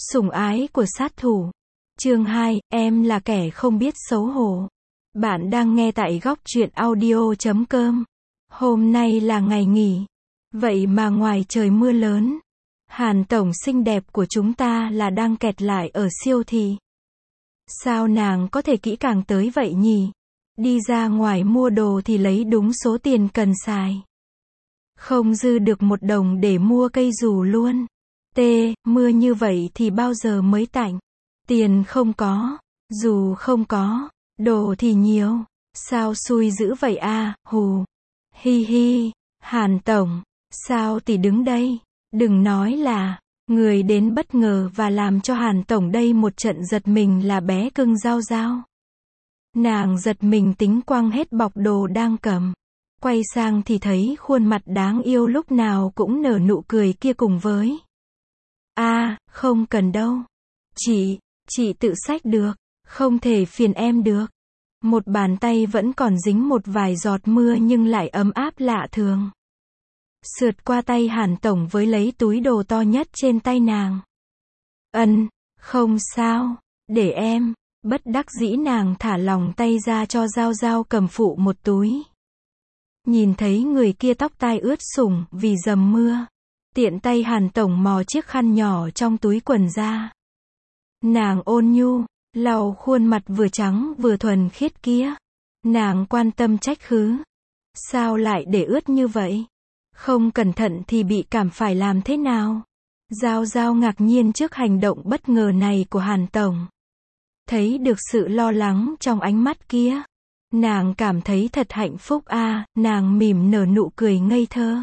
Sủng ái của sát thủ. Chương 2, em là kẻ không biết xấu hổ. Bạn đang nghe tại góc truyện audio.com. Hôm nay là ngày nghỉ. Vậy mà ngoài trời mưa lớn. Hàn tổng xinh đẹp của chúng ta là đang kẹt lại ở siêu thị. Sao nàng có thể kỹ càng tới vậy nhỉ? Đi ra ngoài mua đồ thì lấy đúng số tiền cần xài. Không dư được 1 đồng để mua cây dù luôn. Mưa như vậy thì bao giờ mới tạnh? Tiền không có, dù không có, đồ thì nhiều. Sao xui dữ vậy à, hù. Hi hi, Hàn tổng, sao tỷ đứng đây? Đừng nói là, người đến bất ngờ và làm cho Hàn tổng đây một trận giật mình là bé cưng Giao Giao. Nàng giật mình tính quăng hết bọc đồ đang cầm. Quay sang thì thấy khuôn mặt đáng yêu lúc nào cũng nở nụ cười kia cùng với. Không cần đâu. Chị tự xách được, không thể phiền em được. Một bàn tay vẫn còn dính một vài giọt mưa nhưng lại ấm áp lạ thường. Sượt qua tay Hàn tổng với lấy túi đồ to nhất trên tay nàng. Không sao, để em. Bất đắc dĩ nàng thả lỏng tay ra cho Giao Giao cầm phụ một túi. Nhìn thấy người kia tóc tai ướt sũng vì dầm mưa. Tiện tay Hàn tổng mò chiếc khăn nhỏ trong túi quần ra. Nàng ôn nhu, lau khuôn mặt vừa trắng vừa thuần khiết kia. Nàng quan tâm trách cứ. Sao lại để ướt như vậy? Không cẩn thận thì bị cảm phải làm thế nào? Giao Giao ngạc nhiên trước hành động bất ngờ này của Hàn tổng. Thấy được sự lo lắng trong ánh mắt kia. Nàng cảm thấy thật hạnh phúc nàng mỉm nở nụ cười ngây thơ.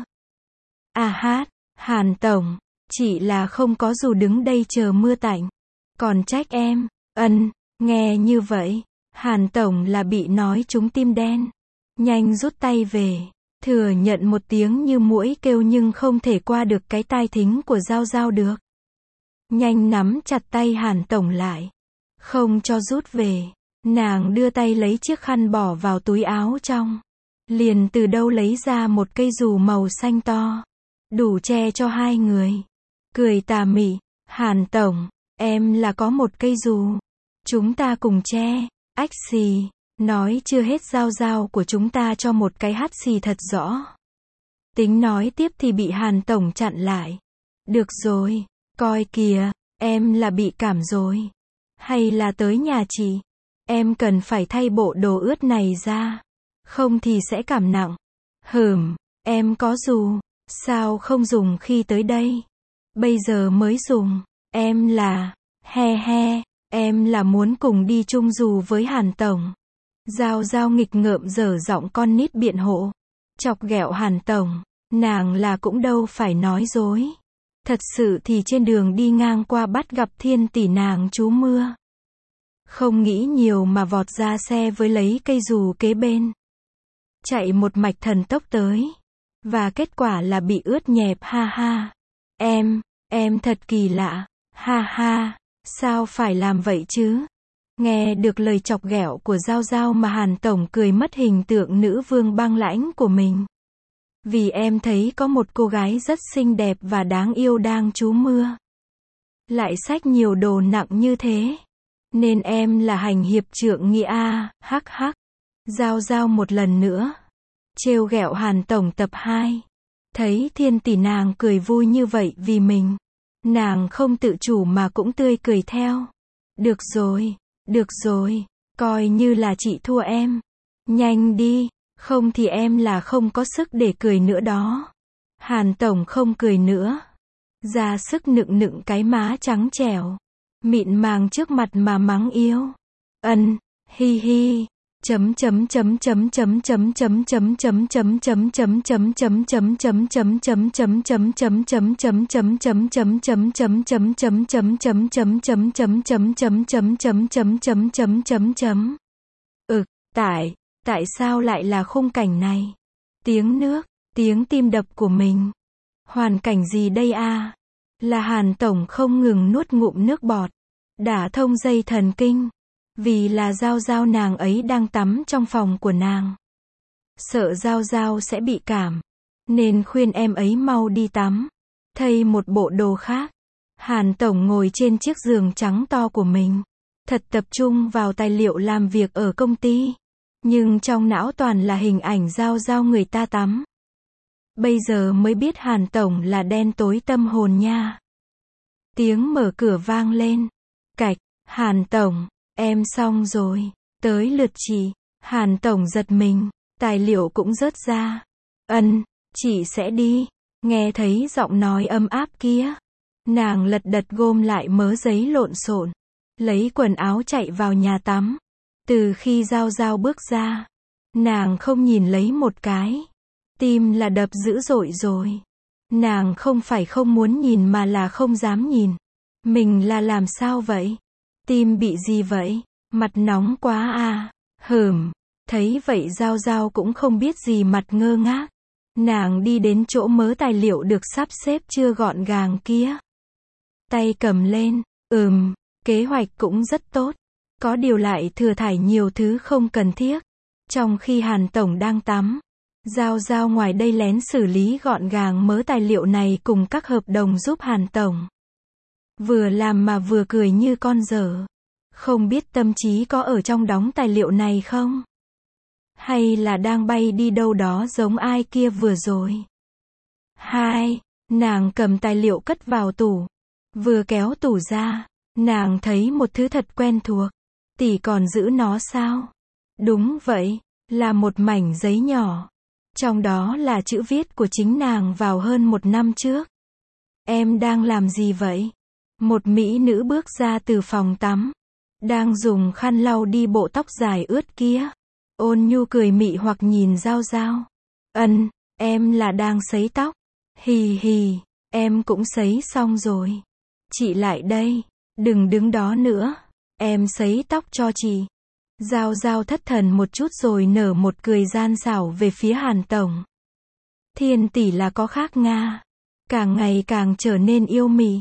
Hàn tổng, chị là không có dù đứng đây chờ mưa tạnh. Còn trách em, nghe như vậy, Hàn tổng là bị nói trúng tim đen. Nhanh rút tay về, thừa nhận một tiếng như muỗi kêu nhưng không thể qua được cái tai thính của Giao Giao được. Nhanh nắm chặt tay Hàn tổng lại. Không cho rút về, nàng đưa tay lấy chiếc khăn bỏ vào túi áo trong. Liền từ đâu lấy ra một cây dù màu xanh to. Đủ che cho hai người. Cười tà mị, Hàn tổng, em là có một cây dù. Chúng ta cùng che. Ách xì, nói chưa hết Giao Giao của chúng ta cho một cái hắt xì thật rõ. Tính nói tiếp thì bị Hàn tổng chặn lại. Được rồi, coi kìa, em là bị cảm rồi. Hay là tới nhà chị. Em cần phải thay bộ đồ ướt này ra. Không thì sẽ cảm nặng. Em có dù. Sao không dùng khi tới đây? Bây giờ mới dùng. Em là, em là muốn cùng đi chung dù với Hàn tổng. Giao Giao nghịch ngợm dở giọng con nít biện hộ. Chọc ghẹo Hàn tổng. Nàng là cũng đâu phải nói dối. Thật sự thì trên đường đi ngang qua bắt gặp Thiên tỷ nàng trú mưa. Không nghĩ nhiều mà vọt ra xe với lấy cây dù kế bên. Chạy một mạch thần tốc tới. Và kết quả là bị ướt nhẹp Em thật kỳ lạ. Sao phải làm vậy chứ? Nghe được lời chọc ghẹo của Giao Giao mà Hàn tổng cười mất hình tượng nữ vương băng lãnh của mình. Vì em thấy có một cô gái rất xinh đẹp và đáng yêu đang trú mưa. Lại xách nhiều đồ nặng như thế. Nên em là hành hiệp trượng nghĩa Giao Giao một lần nữa. Trêu ghẹo Hàn tổng tập 2. Thấy Thiên tỷ nàng cười vui như vậy vì mình. Nàng không tự chủ mà cũng tươi cười theo. Được rồi, coi như là chị thua em. Nhanh đi, không thì em là không có sức để cười nữa đó. Hàn tổng không cười nữa. Ra sức nựng cái má trắng trẻo. Mịn màng trước mặt mà mắng yêu. Hi hi. Tại sao lại là khung cảnh này? Tiếng nước, tiếng tim đập của mình. Hoàn cảnh gì đây Là Hàn tổng không ngừng nuốt ngụm nước bọt. Đả thông dây thần kinh. Vì là Giao Giao nàng ấy đang tắm trong phòng của nàng. Sợ Giao Giao sẽ bị cảm. Nên khuyên em ấy mau đi tắm. Thay một bộ đồ khác. Hàn Tổng ngồi trên chiếc giường trắng to của mình. Thật tập trung vào tài liệu làm việc ở công ty. Nhưng trong não toàn là hình ảnh Giao Giao người ta tắm. Bây giờ mới biết Hàn Tổng là đen tối tâm hồn nha. Tiếng mở cửa vang lên. Cạch, Hàn Tổng, em xong rồi. Tới lượt chị. Hàn Tổng giật mình. Tài liệu cũng rớt ra. Chị sẽ đi. Nghe thấy giọng nói ấm áp kia. Nàng lật đật gom lại mớ giấy lộn xộn. Lấy quần áo chạy vào nhà tắm. Từ khi Giao Giao bước ra, nàng không nhìn lấy một cái. Tim là đập dữ dội rồi. Nàng không phải không muốn nhìn mà là không dám nhìn. Mình là làm sao vậy? Tim bị gì vậy? Mặt nóng quá à? Thấy vậy Giao Giao cũng không biết gì, mặt ngơ ngác. Nàng đi đến chỗ mớ tài liệu được sắp xếp chưa gọn gàng kia. Tay cầm lên, kế hoạch cũng rất tốt. Có điều lại thừa thải nhiều thứ không cần thiết. Trong khi Hàn Tổng đang tắm, Giao Giao ngoài đây lén xử lý gọn gàng mớ tài liệu này cùng các hợp đồng giúp Hàn Tổng. Vừa làm mà vừa cười như con dở. Không biết tâm trí có ở trong đống tài liệu này không? Hay là đang bay đi đâu đó giống ai kia vừa rồi? Nàng cầm tài liệu cất vào tủ. Vừa kéo tủ ra, nàng thấy một thứ thật quen thuộc. Tỷ còn giữ nó sao? Đúng vậy, là một mảnh giấy nhỏ. Trong đó là chữ viết của chính nàng vào hơn 1 năm trước. Em đang làm gì vậy? Một mỹ nữ bước ra từ phòng tắm. Đang dùng khăn lau đi bộ tóc dài ướt kia. Ôn nhu cười mị hoặc nhìn Giao Giao. Em là đang sấy tóc. Hì, em cũng sấy xong rồi. Chị lại đây, đừng đứng đó nữa. Em sấy tóc cho chị. Giao Giao thất thần một chút rồi nở một cười gian xảo về phía Hàn Tổng. Thiên tỷ là có khác Nga. Càng ngày càng trở nên yêu mị.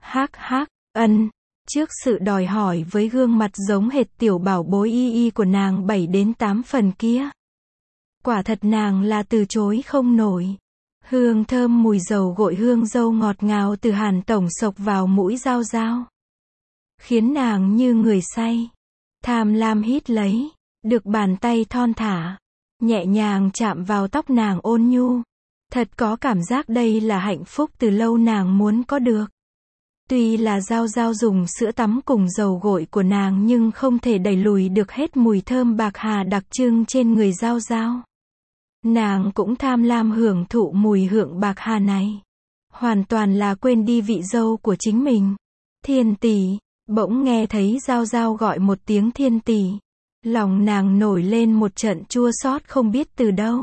Trước sự đòi hỏi với gương mặt giống hệt tiểu bảo bối y của nàng 7 đến 8 phần kia. Quả thật nàng là từ chối không nổi. Hương thơm mùi dầu gội hương dâu ngọt ngào từ Hàn Tổng xộc vào mũi Giao Giao. Khiến nàng như người say. Tham lam hít lấy. Được bàn tay thon thả. Nhẹ nhàng chạm vào tóc nàng ôn nhu. Thật có cảm giác đây là hạnh phúc từ lâu nàng muốn có được. Tuy là Giao Giao dùng sữa tắm cùng dầu gội của nàng nhưng không thể đẩy lùi được hết mùi thơm bạc hà đặc trưng trên người Giao Giao. Nàng cũng tham lam hưởng thụ mùi hương bạc hà này. Hoàn toàn là quên đi vị dâu của chính mình. Thiên tỷ, bỗng nghe thấy Giao Giao gọi một tiếng thiên tỷ. Lòng nàng nổi lên một trận chua xót không biết từ đâu.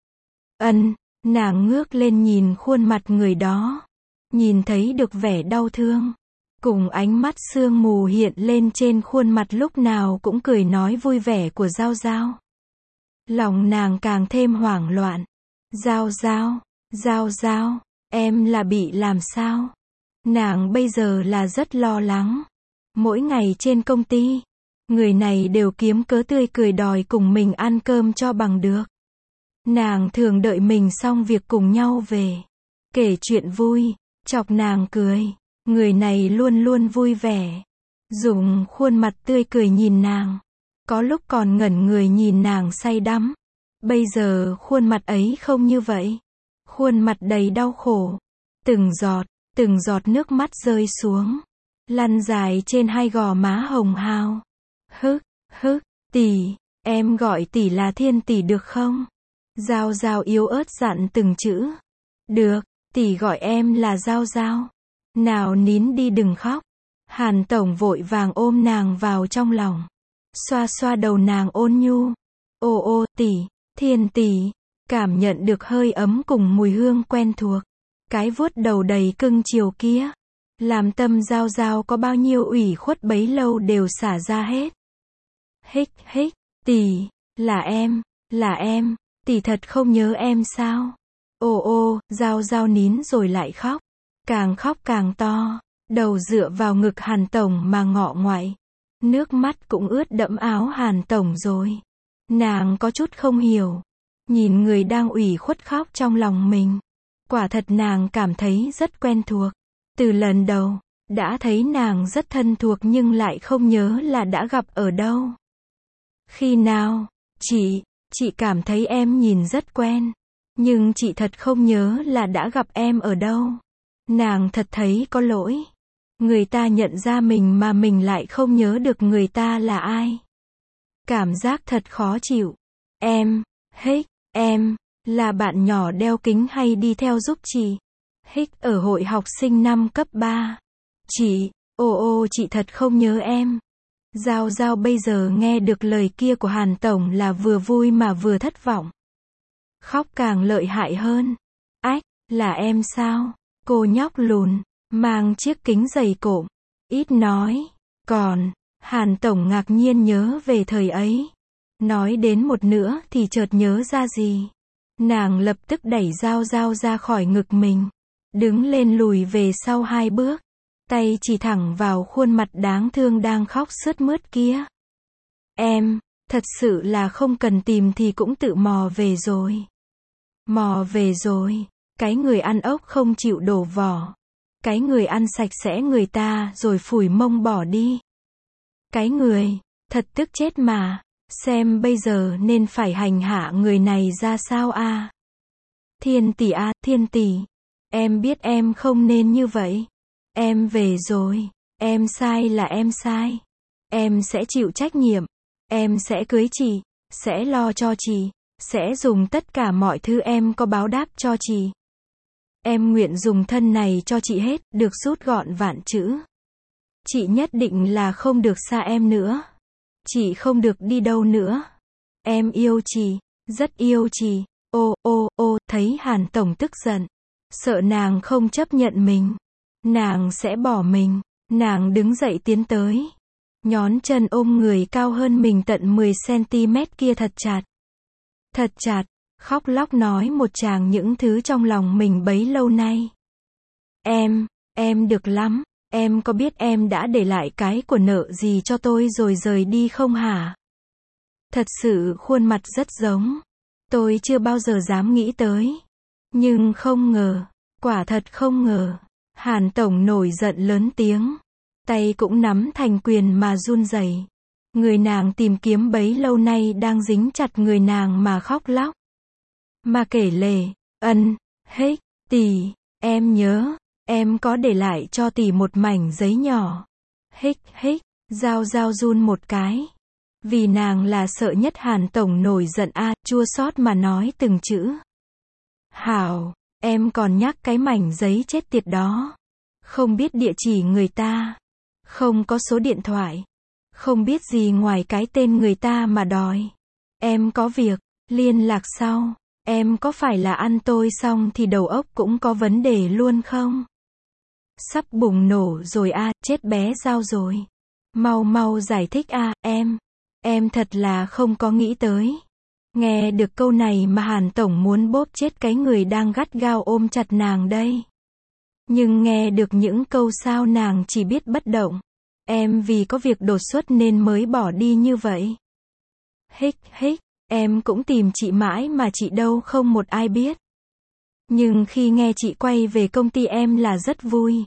Nàng ngước lên nhìn khuôn mặt người đó. Nhìn thấy được vẻ đau thương. Cùng ánh mắt sương mù hiện lên trên khuôn mặt lúc nào cũng cười nói vui vẻ của Giao Giao. Lòng nàng càng thêm hoảng loạn. Giao Giao, em là bị làm sao? Nàng bây giờ là rất lo lắng. Mỗi ngày trên công ty, người này đều kiếm cớ tươi cười đòi cùng mình ăn cơm cho bằng được. Nàng thường đợi mình xong việc cùng nhau về. Kể chuyện vui, chọc nàng cười. Người này luôn luôn vui vẻ. Dùng khuôn mặt tươi cười nhìn nàng. Có lúc còn ngẩn người nhìn nàng say đắm. Bây giờ khuôn mặt ấy không như vậy. Khuôn mặt đầy đau khổ. Từng giọt nước mắt rơi xuống. Lăn dài trên hai gò má hồng hào. Tỷ, em gọi tỷ là thiên tỷ được không? Giao Giao yếu ớt dặn từng chữ. Được, tỷ gọi em là Giao Giao. Nào nín đi đừng khóc. Hàn Tổng vội vàng ôm nàng vào trong lòng. Xoa xoa đầu nàng ôn nhu. Ô tỷ, thiên tỷ. Cảm nhận được hơi ấm cùng mùi hương quen thuộc. Cái vuốt đầu đầy cưng chiều kia. Làm tâm Giao Giao có bao nhiêu ủy khuất bấy lâu đều xả ra hết. Hích, tỷ, là em, tỷ thật không nhớ em sao? Giao Giao nín rồi lại khóc. Càng khóc càng to. Đầu dựa vào ngực Hàn Tổng mà ngọ ngoại. Nước mắt cũng ướt đẫm áo Hàn Tổng rồi. Nàng có chút không hiểu. Nhìn người đang ủy khuất khóc trong lòng mình. Quả thật nàng cảm thấy rất quen thuộc. Từ lần đầu, Đã thấy nàng rất thân thuộc nhưng lại không nhớ là đã gặp ở đâu. Khi nào? Chị cảm thấy em nhìn rất quen. Nhưng chị thật không nhớ là đã gặp em ở đâu. Nàng thật thấy có lỗi. Người ta nhận ra mình mà mình lại không nhớ được người ta là ai. Cảm giác thật khó chịu. Em, là bạn nhỏ đeo kính hay đi theo giúp chị. Ở hội học sinh năm cấp 3. Chị, chị thật không nhớ em. Giao Giao bây giờ nghe được lời kia của Hàn Tổng là vừa vui mà vừa thất vọng. Khóc càng lợi hại hơn. Ách, là em sao? Cô nhóc lùn, mang chiếc kính dày cộm, ít nói. Còn, Hàn Tổng ngạc nhiên nhớ về thời ấy. Nói đến một nữa thì chợt nhớ ra gì. Nàng lập tức đẩy Giao Giao ra khỏi ngực mình. Đứng lên lùi về sau 2 bước. Tay chỉ thẳng vào khuôn mặt đáng thương đang khóc sướt mướt kia. Em, thật sự là không cần tìm thì cũng tự mò về rồi. Mò về rồi. Cái người ăn ốc không chịu đổ vỏ. Cái người ăn sạch sẽ người ta rồi phủi mông bỏ đi. Cái người, thật tức chết mà. Xem bây giờ nên phải hành hạ người này ra sao a? Thiên tỷ a, Thiên tỷ. Em biết em không nên như vậy. Em về rồi. Em sai là em sai. Em sẽ chịu trách nhiệm. Em sẽ cưới chị. Sẽ lo cho chị. Sẽ dùng tất cả mọi thứ em có báo đáp cho chị. Em nguyện dùng thân này cho chị hết, được rút gọn vạn chữ. Chị nhất định là không được xa em nữa. Chị không được đi đâu nữa. Em yêu chị, rất yêu chị. Thấy Hàn Tổng tức giận. Sợ nàng không chấp nhận mình. Nàng sẽ bỏ mình. Nàng đứng dậy tiến tới. Nhón chân ôm người cao hơn mình tận 10cm kia thật chặt. Thật chặt. Khóc lóc nói một tràng những thứ trong lòng mình bấy lâu nay. Em được lắm. Em có biết em đã để lại cái của nợ gì cho tôi rồi rời đi không hả? Thật sự khuôn mặt rất giống. Tôi chưa bao giờ dám nghĩ tới. Nhưng không ngờ. Quả thật không ngờ. Hàn Tổng nổi giận lớn tiếng. Tay cũng nắm thành quyền mà run rẩy. Người nàng tìm kiếm bấy lâu nay đang dính chặt người nàng mà khóc lóc. Mà kể lể, tỷ, em nhớ, em có để lại cho tỷ một mảnh giấy nhỏ. Giao Giao run một cái. Vì nàng là sợ nhất Hàn Tổng nổi giận chua xót mà nói từng chữ. Hảo, em còn nhắc cái mảnh giấy chết tiệt đó. Không biết địa chỉ người ta. Không có số điện thoại. Không biết gì ngoài cái tên người ta mà đòi. Em có việc, liên lạc sau. Em có phải là ăn tôi xong thì đầu óc cũng có vấn đề luôn không? Sắp bùng nổ rồi chết bé Giao rồi. Mau giải thích em thật là không có nghĩ tới. Nghe được câu này mà Hàn Tổng muốn bóp chết cái người đang gắt gao ôm chặt nàng đây. Nhưng nghe được những câu sau nàng chỉ biết bất động. Em vì có việc đột xuất nên mới bỏ đi như vậy. Em cũng tìm chị mãi mà chị đâu không một ai biết. Nhưng khi nghe chị quay về công ty em là rất vui.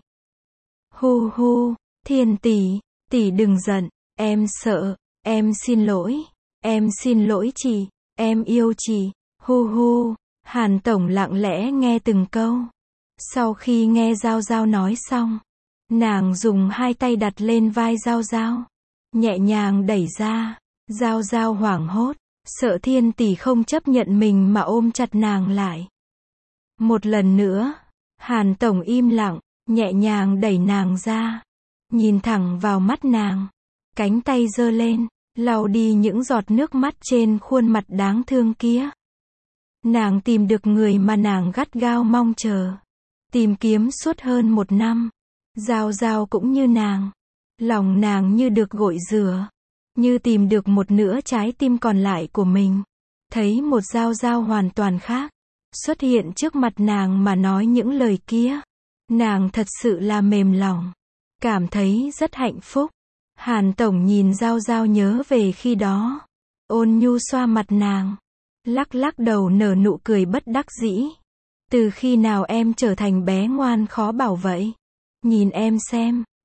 Thiên tỷ đừng giận, em sợ, em xin lỗi chị, em yêu chị, Hàn Tổng lặng lẽ nghe từng câu. Sau khi nghe Giao Giao nói xong, nàng dùng 2 tay đặt lên vai Giao Giao, nhẹ nhàng đẩy ra. Giao Giao hoảng hốt, sợ Thiên tỷ không chấp nhận mình mà ôm chặt nàng lại. Một lần nữa, Hàn Tổng im lặng, nhẹ nhàng đẩy nàng ra, nhìn thẳng vào mắt nàng, cánh tay giơ lên, lau đi những giọt nước mắt trên khuôn mặt đáng thương kia. Nàng tìm được người mà nàng gắt gao mong chờ, tìm kiếm suốt hơn 1 năm. Giao Giao cũng như nàng, lòng nàng như được gội rửa, như tìm được một nửa trái tim còn lại của mình. Thấy một Giao Giao hoàn toàn khác xuất hiện trước mặt nàng mà nói những lời kia, nàng thật sự là mềm lòng, cảm thấy rất hạnh phúc. Hàn Tổng nhìn Giao Giao nhớ về khi đó, ôn nhu xoa mặt nàng, lắc đầu nở nụ cười bất đắc dĩ. Từ khi nào em trở thành bé ngoan khó bảo vậy? Nhìn em xem,